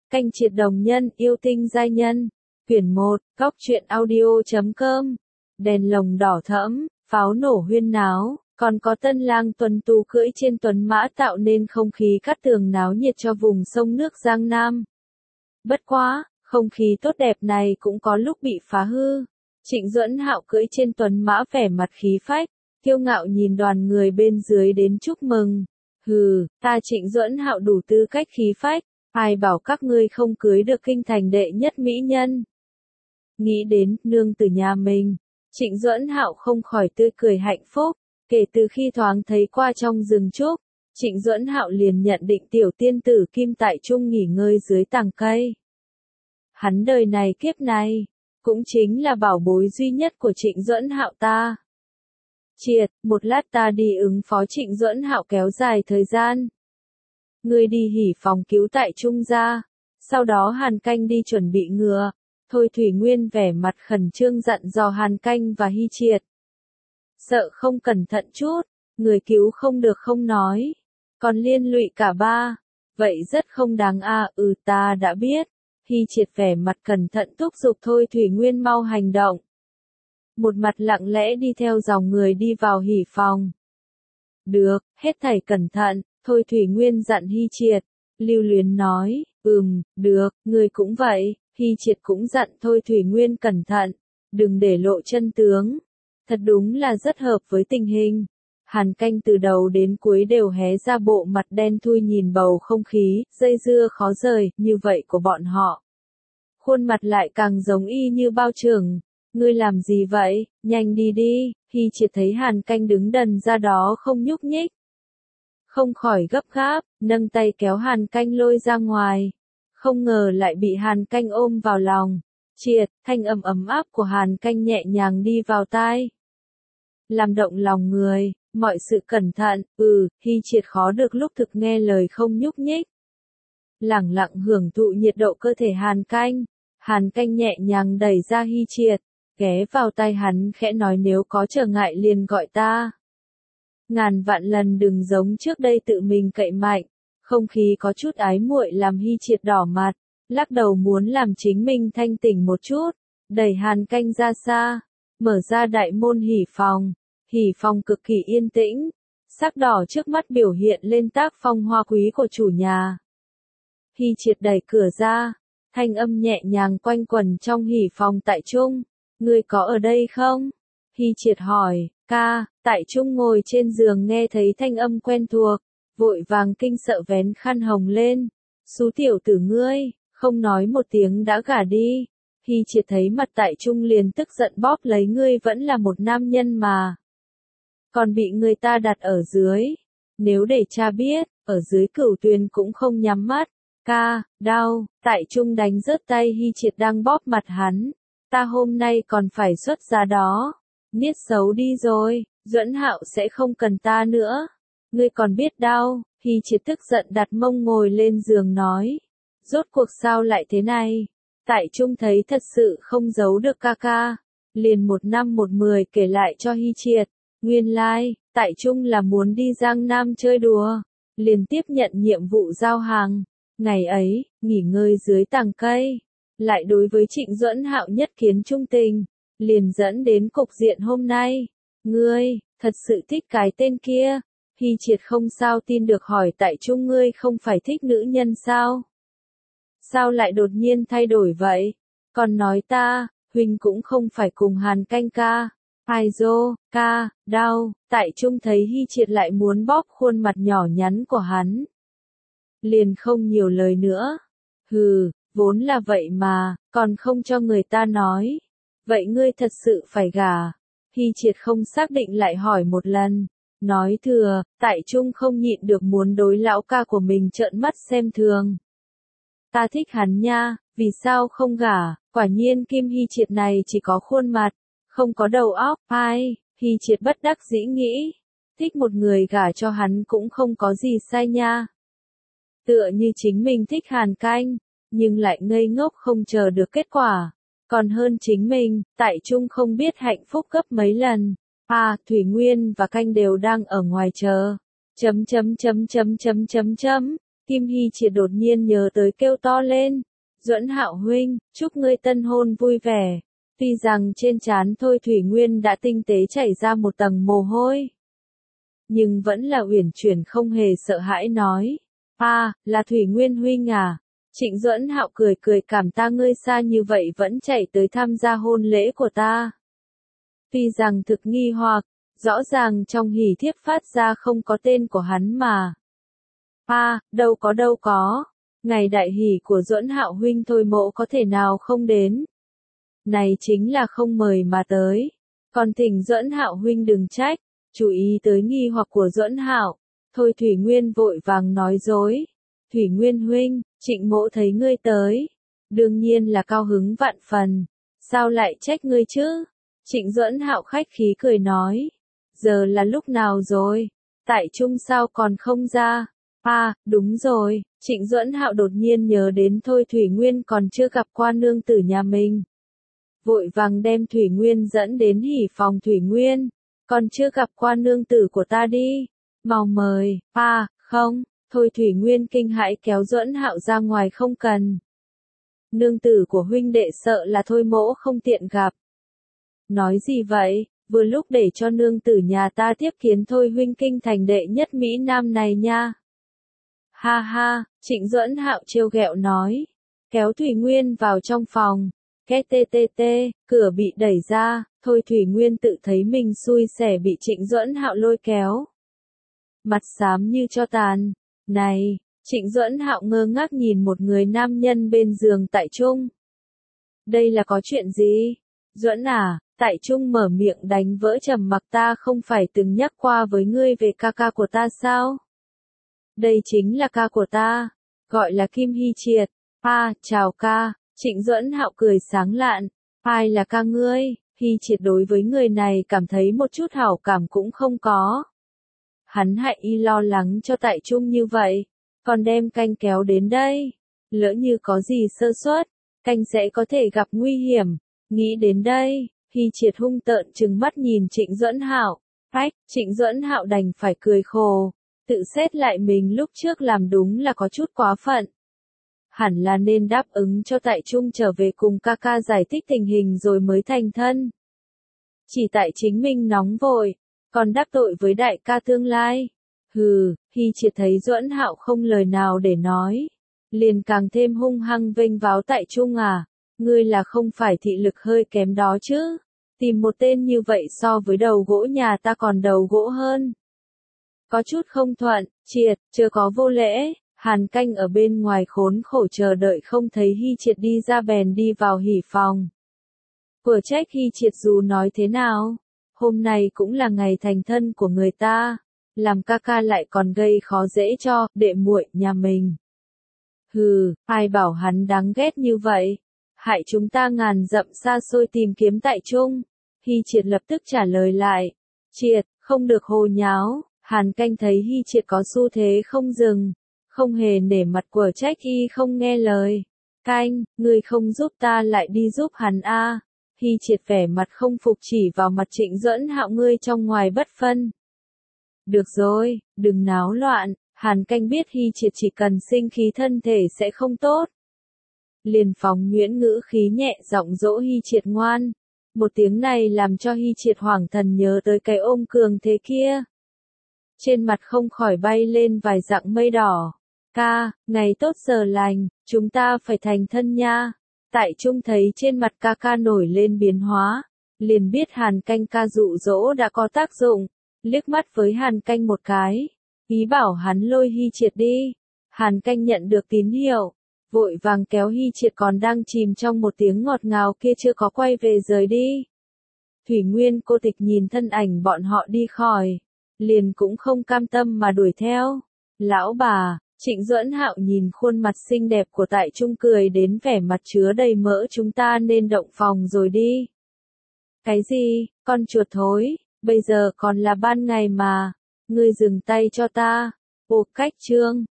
Canh Triệt Đồng Nhân, Yêu Tinh Giai Nhân. Quyển 1, Góc Truyện Audio.com. Đèn lồng đỏ thẫm, pháo nổ huyên náo, còn có tân lang tuần tú cưỡi trên tuấn mã tạo nên không khí cát tường náo nhiệt cho vùng sông nước Giang Nam. Bất quá, không khí tốt đẹp này cũng có lúc bị phá hư. Trịnh Duẫn Hạo cưỡi trên tuấn mã vẻ mặt khí phách, kiêu ngạo nhìn đoàn người bên dưới đến chúc mừng. Hừ, ta Trịnh Duẫn Hạo đủ tư cách khí phách, ai bảo các ngươi không cưới được kinh thành đệ nhất mỹ nhân. Nghĩ đến nương tử nhà mình, Trịnh Duẫn Hạo không khỏi tươi cười hạnh phúc. Kể từ khi thoáng thấy qua trong rừng trúc, Trịnh Duẫn Hạo liền nhận định tiểu tiên tử Kim Tại Trung nghỉ ngơi dưới tàng cây. Hắn đời này kiếp này, cũng chính là bảo bối duy nhất của Trịnh Duẫn Hạo ta. Triệt, một lát ta đi ứng phó Trịnh Duẫn Hạo kéo dài thời gian. Ngươi đi hỉ phòng cứu Tại Trung ra, sau đó Hàn Canh đi chuẩn bị ngựa. Thôi Thủy Nguyên vẻ mặt khẩn trương dặn dò Hàn Canh và Hy Triệt. Sợ không cẩn thận chút, người cứu không được không nói, còn liên lụy cả ba, vậy rất không đáng a. Ta đã biết. Hy Triệt vẻ mặt cẩn thận thúc giục Thôi Thủy Nguyên mau hành động. Một mặt lặng lẽ đi theo dòng người đi vào hỉ phòng. Được, hết thảy cẩn thận, Thôi Thủy Nguyên dặn Hy Triệt. Lưu Luyến nói, được, người cũng vậy. Hy Triệt cũng dặn Thôi Thủy Nguyên cẩn thận, đừng để lộ chân tướng. Thật đúng là rất hợp với tình hình. Hàn Canh từ đầu đến cuối đều hé ra bộ mặt đen thui nhìn bầu không khí, dây dưa khó rời, như vậy của bọn họ. Khuôn mặt lại càng giống y như bao trưởng. Ngươi làm gì vậy, nhanh đi đi. Hy Triệt thấy Hàn Canh đứng đần ra đó không nhúc nhích, không khỏi gấp gáp, nâng tay kéo Hàn Canh lôi ra ngoài. Không ngờ lại bị Hàn Canh ôm vào lòng. Triệt, thanh âm ấm áp của Hàn Canh nhẹ nhàng đi vào tai, làm động lòng người. Mọi sự cẩn thận. Hy Triệt khó được lúc thực nghe lời không nhúc nhích, lẳng lặng hưởng thụ nhiệt độ cơ thể Hàn Canh. Hàn Canh nhẹ nhàng đẩy ra Hy Triệt, ghé vào tai hắn khẽ nói nếu có trở ngại liền gọi ta. Ngàn vạn lần đừng giống trước đây tự mình cậy mạnh. Không khí có chút ái muội làm Hy Triệt đỏ mặt, lắc đầu muốn làm chính mình thanh tỉnh một chút, đẩy Hàn Canh ra xa, mở ra đại môn hỉ phòng. Hỉ phòng cực kỳ yên tĩnh, sắc đỏ trước mắt biểu hiện lên tác phong hoa quý của chủ nhà. Hy Triệt đẩy cửa ra, thanh âm nhẹ nhàng quanh quẩn trong hỉ phòng. Tại Trung, ngươi có ở đây không? Hy Triệt hỏi. Ca. Tại Trung ngồi trên giường nghe thấy thanh âm quen thuộc, vội vàng kinh sợ vén khăn hồng lên. Xú tiểu tử ngươi, không nói một tiếng đã gả đi. Hy Triệt thấy mặt Tại Trung liền tức giận bóp lấy ngươi vẫn là một nam nhân mà, còn bị người ta đặt ở dưới. Nếu để cha biết, ở dưới Cửu Tuyền cũng không nhắm mắt. Ca, đau. Tại Trung đánh rớt tay Hy Triệt đang bóp mặt hắn. Ta hôm nay còn phải xuất giá đó. Niết xấu đi rồi, Duẫn Hạo sẽ không cần ta nữa. Ngươi còn biết đau. Hy Triệt tức giận đặt mông ngồi lên giường nói. Rốt cuộc sao lại thế này? Tại Trung thấy thật sự không giấu được ca ca, liền một năm một mười kể lại cho Hy Triệt. Nguyên lai, Tại Trung là muốn đi Giang Nam chơi đùa, liền tiếp nhận nhiệm vụ giao hàng. Ngày ấy, nghỉ ngơi dưới tàng cây, lại đối với Trịnh Duẫn Hạo nhất kiến trung tình, liền dẫn đến cục diện hôm nay. Ngươi, thật sự thích cái tên kia? Hy Triệt không sao tin được hỏi Tại Trung ngươi không phải thích nữ nhân sao? Sao lại đột nhiên thay đổi vậy? Còn nói ta, huynh cũng không phải cùng Hàn Canh ca. Ai dô, ca, đau. Tại Trung thấy Hy Triệt lại muốn bóp khuôn mặt nhỏ nhắn của hắn, liền không nhiều lời nữa. Vốn là vậy mà, còn không cho người ta nói. Vậy ngươi thật sự phải gả? Hy Triệt không xác định lại hỏi một lần. Nói thừa, Tại Trung không nhịn được muốn đối lão ca của mình trợn mắt xem thường. Ta thích hắn nha, vì sao không gả? Quả nhiên Kim Hy Triệt này chỉ có khuôn mặt, không có đầu óc. Ai? Hy Triệt bất đắc dĩ nghĩ. Thích một người gả cho hắn cũng không có gì sai nha. Tựa như chính mình thích Hàn Canh, nhưng lại ngây ngốc không chờ được kết quả. Còn hơn chính mình, Tại Trung không biết hạnh phúc gấp mấy lần. Thủy Nguyên và Canh đều đang ở ngoài chờ. Kim Hy Triệt đột nhiên nhớ tới kêu to lên. Duẫn Hạo huynh, chúc ngươi tân hôn vui vẻ. Tuy rằng trên trán Thôi Thủy Nguyên đã tinh tế chảy ra một tầng mồ hôi, nhưng vẫn là uyển chuyển không hề sợ hãi nói. Là Thủy Nguyên huynh à? Trịnh Duẫn Hạo cười cười cảm ta ngươi xa như vậy vẫn chạy tới tham gia hôn lễ của ta. Tuy rằng thực nghi hoặc, rõ ràng trong hỉ thiếp phát ra không có tên của hắn mà. Đâu có. Ngày đại hỷ của Duẫn Hạo huynh Thôi mộ có thể nào không đến. Này chính là không mời mà tới. Còn thỉnh Duẫn Hạo huynh đừng trách, chú ý tới nghi hoặc của Duẫn Hạo. Thôi Thủy Nguyên vội vàng nói dối. Thủy Nguyên huynh, Trịnh mộ thấy ngươi tới. Đương nhiên là cao hứng vạn phần. Sao lại trách ngươi chứ? Trịnh Duẫn Hạo khách khí cười nói. Giờ là lúc nào rồi? Tại Trung sao còn không ra? Đúng rồi, Trịnh Duẫn Hạo đột nhiên nhớ đến Thôi Thủy Nguyên còn chưa gặp qua nương tử nhà mình. Vội vàng đem Thủy Nguyên dẫn đến hỉ phòng Thủy Nguyên. Còn chưa gặp qua nương tử của ta đi. Mau mời. Không. Thôi Thủy Nguyên kinh hãi kéo Duẫn Hạo ra ngoài không cần. Nương tử của huynh đệ sợ là Thôi mỗ không tiện gặp. Nói gì vậy, vừa lúc để cho nương tử nhà ta tiếp kiến Thôi huynh kinh thành đệ nhất Mỹ Nam này nha. Trịnh Duẫn Hạo trêu ghẹo nói. Kéo Thủy Nguyên vào trong phòng. Cửa bị đẩy ra, Thôi Thủy Nguyên tự thấy mình xui xẻ bị Trịnh Duẫn Hạo lôi kéo. Mặt xám như tro tàn. Này, Trịnh Duẫn Hạo ngơ ngác nhìn một người nam nhân bên giường Tại Trung. Đây là có chuyện gì? Duẫn à, Tại Trung mở miệng đánh vỡ trầm mặc ta không phải từng nhắc qua với ngươi về ca ca của ta sao? Đây chính là ca của ta, gọi là Kim Hy Triệt. Chào ca, Trịnh Duẫn Hạo cười sáng lạn. Ai là ca ngươi? Hy Triệt đối với người này cảm thấy một chút hảo cảm cũng không có. Hắn hại y lo lắng cho Tại Trung như vậy, còn đem canh kéo đến đây. Lỡ như có gì sơ suất, canh sẽ có thể gặp nguy hiểm. Nghĩ đến đây, Hy Triệt hung tợn trừng mắt nhìn Trịnh Duẫn Hạo. Trịnh Duẫn Hạo đành phải cười khổ. Tự xét lại mình lúc trước làm đúng là có chút quá phận. Hẳn là nên đáp ứng cho Tại Trung trở về cùng ca ca giải thích tình hình rồi mới thành thân. Chỉ tại chính mình nóng vội, còn đắc tội với đại ca tương lai. Hy Triệt thấy Duẫn Hạo không lời nào để nói. Liền càng thêm hung hăng vênh váo Tại Trung à. Ngươi là không phải thị lực hơi kém đó chứ. Tìm một tên như vậy so với đầu gỗ nhà ta còn đầu gỗ hơn. Có chút không thuận, Triệt, chưa có vô lễ. Hàn Canh ở bên ngoài khốn khổ chờ đợi không thấy Hy Triệt đi ra bèn đi vào hỉ phòng. Của trách Hy Triệt dù nói thế nào, hôm nay cũng là ngày thành thân của người ta, làm ca ca lại còn gây khó dễ cho đệ muội nhà mình. Ai bảo hắn đáng ghét như vậy, hại chúng ta ngàn dặm xa xôi tìm kiếm Tại Trung. Hy Triệt lập tức trả lời lại. Triệt, không được hồ nháo. Hàn Canh thấy Hy Triệt có xu thế không dừng, không hề nể mặt của trách y không nghe lời. Canh, ngươi không giúp ta lại đi giúp hắn a. Hy Triệt vẻ mặt không phục chỉ vào mặt Trịnh Duẫn Hạo ngươi trong ngoài bất phân. Được rồi, đừng náo loạn, Hàn Canh biết Hy Triệt chỉ cần sinh khí thân thể sẽ không tốt. Liền phóng nhuyễn ngữ khí nhẹ giọng dỗ Hy Triệt ngoan. Một tiếng này làm cho Hy Triệt hoảng thần nhớ tới cái ôm cường thế kia. Trên mặt không khỏi bay lên vài dặng mây đỏ. Ca, ngày tốt giờ lành, chúng ta phải thành thân nha. Tại Trung thấy trên mặt ca ca nổi lên biến hóa, liền biết Hàn Canh ca dụ dỗ đã có tác dụng, liếc mắt với Hàn Canh một cái, ý bảo hắn lôi Hy Triệt đi. Hàn Canh nhận được tín hiệu, vội vàng kéo Hy Triệt còn đang chìm trong một tiếng ngọt ngào kia chưa có quay về rời đi. Thủy Nguyên cô tịch nhìn thân ảnh bọn họ đi khỏi, liền cũng không cam tâm mà đuổi theo. Lão bà, Trịnh Duẫn Hạo nhìn khuôn mặt xinh đẹp của Tại Trung cười đến vẻ mặt chứa đầy mỡ chúng ta nên động phòng rồi đi. Cái gì, con chuột thối, bây giờ còn là ban ngày mà, ngươi dừng tay cho ta. Cách chương